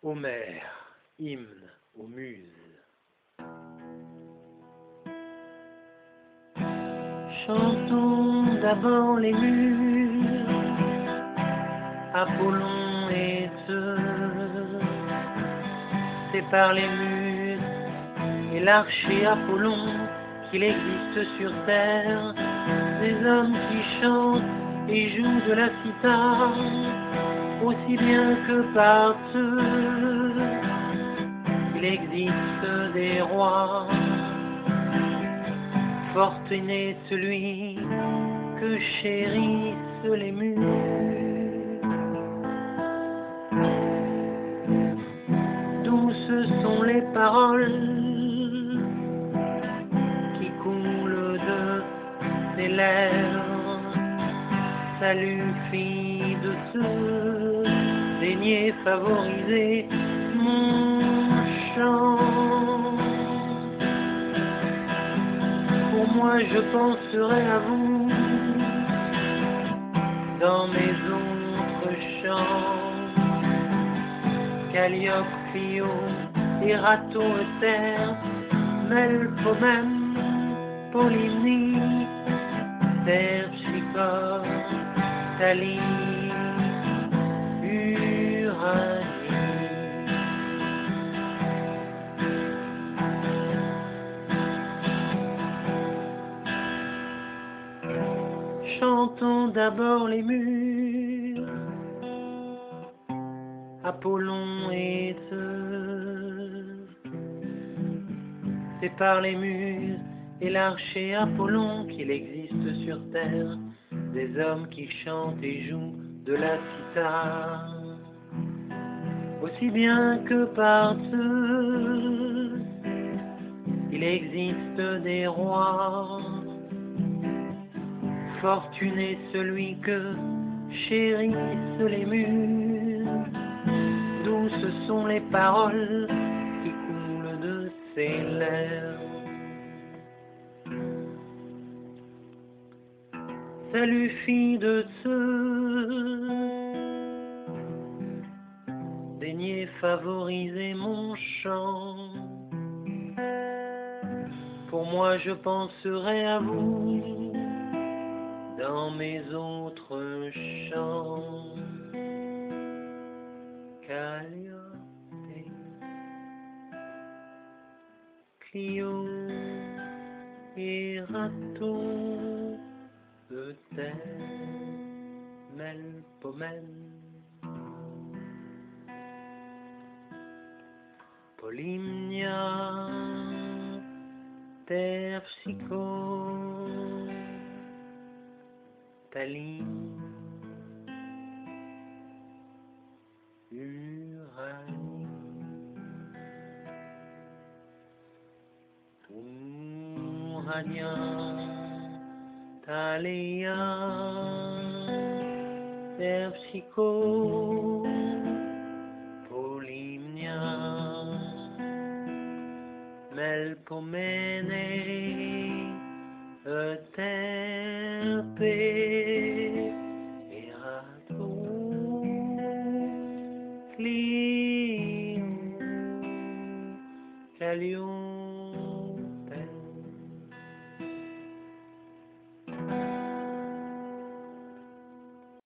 Homère, hymne aux muses. Chantons d'abord les muses, Apollon et Zeus. C'est par les muses et l'archer Apollon qu'il existe sur terre des hommes qui chantent et jouent de la cithare, aussi bien que par Zeus. Il existe des rois. Fortuné celui que chérissent les muses. Douces sont les paroles qui coulent de ses lèvres. Salut, fille de ceux daignez favoriser mon chant. Pour moi je penserai à vous dans mes autres chants. Calliope, Clio, Erato, Euter, Melpomène, Polymnie, Terpsichore, Thalie, Uranie. Chantons d'abord les muses, Apollon et Zeus. C'est par les muses et l'archer Apollon qu'il existe sur terre des hommes qui chantent et jouent de la cithare, aussi bien que par Zeus. Il existe des rois. Fortuné celui que chérissent les muses. Douces sont les paroles qui coulent de ses lèvres. Salut, fille de Zeus, daignez favoriser mon chant. Pour moi je penserai à vous dans mes autres chants. Calliope, Clio, Erato, Euter, Melpomène, Polymnia, Terpsichore, Thalie, Uranie, Urania, Thalia, Terpsichore, Polymnia, Melpomène, Euterpe, Erato, Clio, Calliope.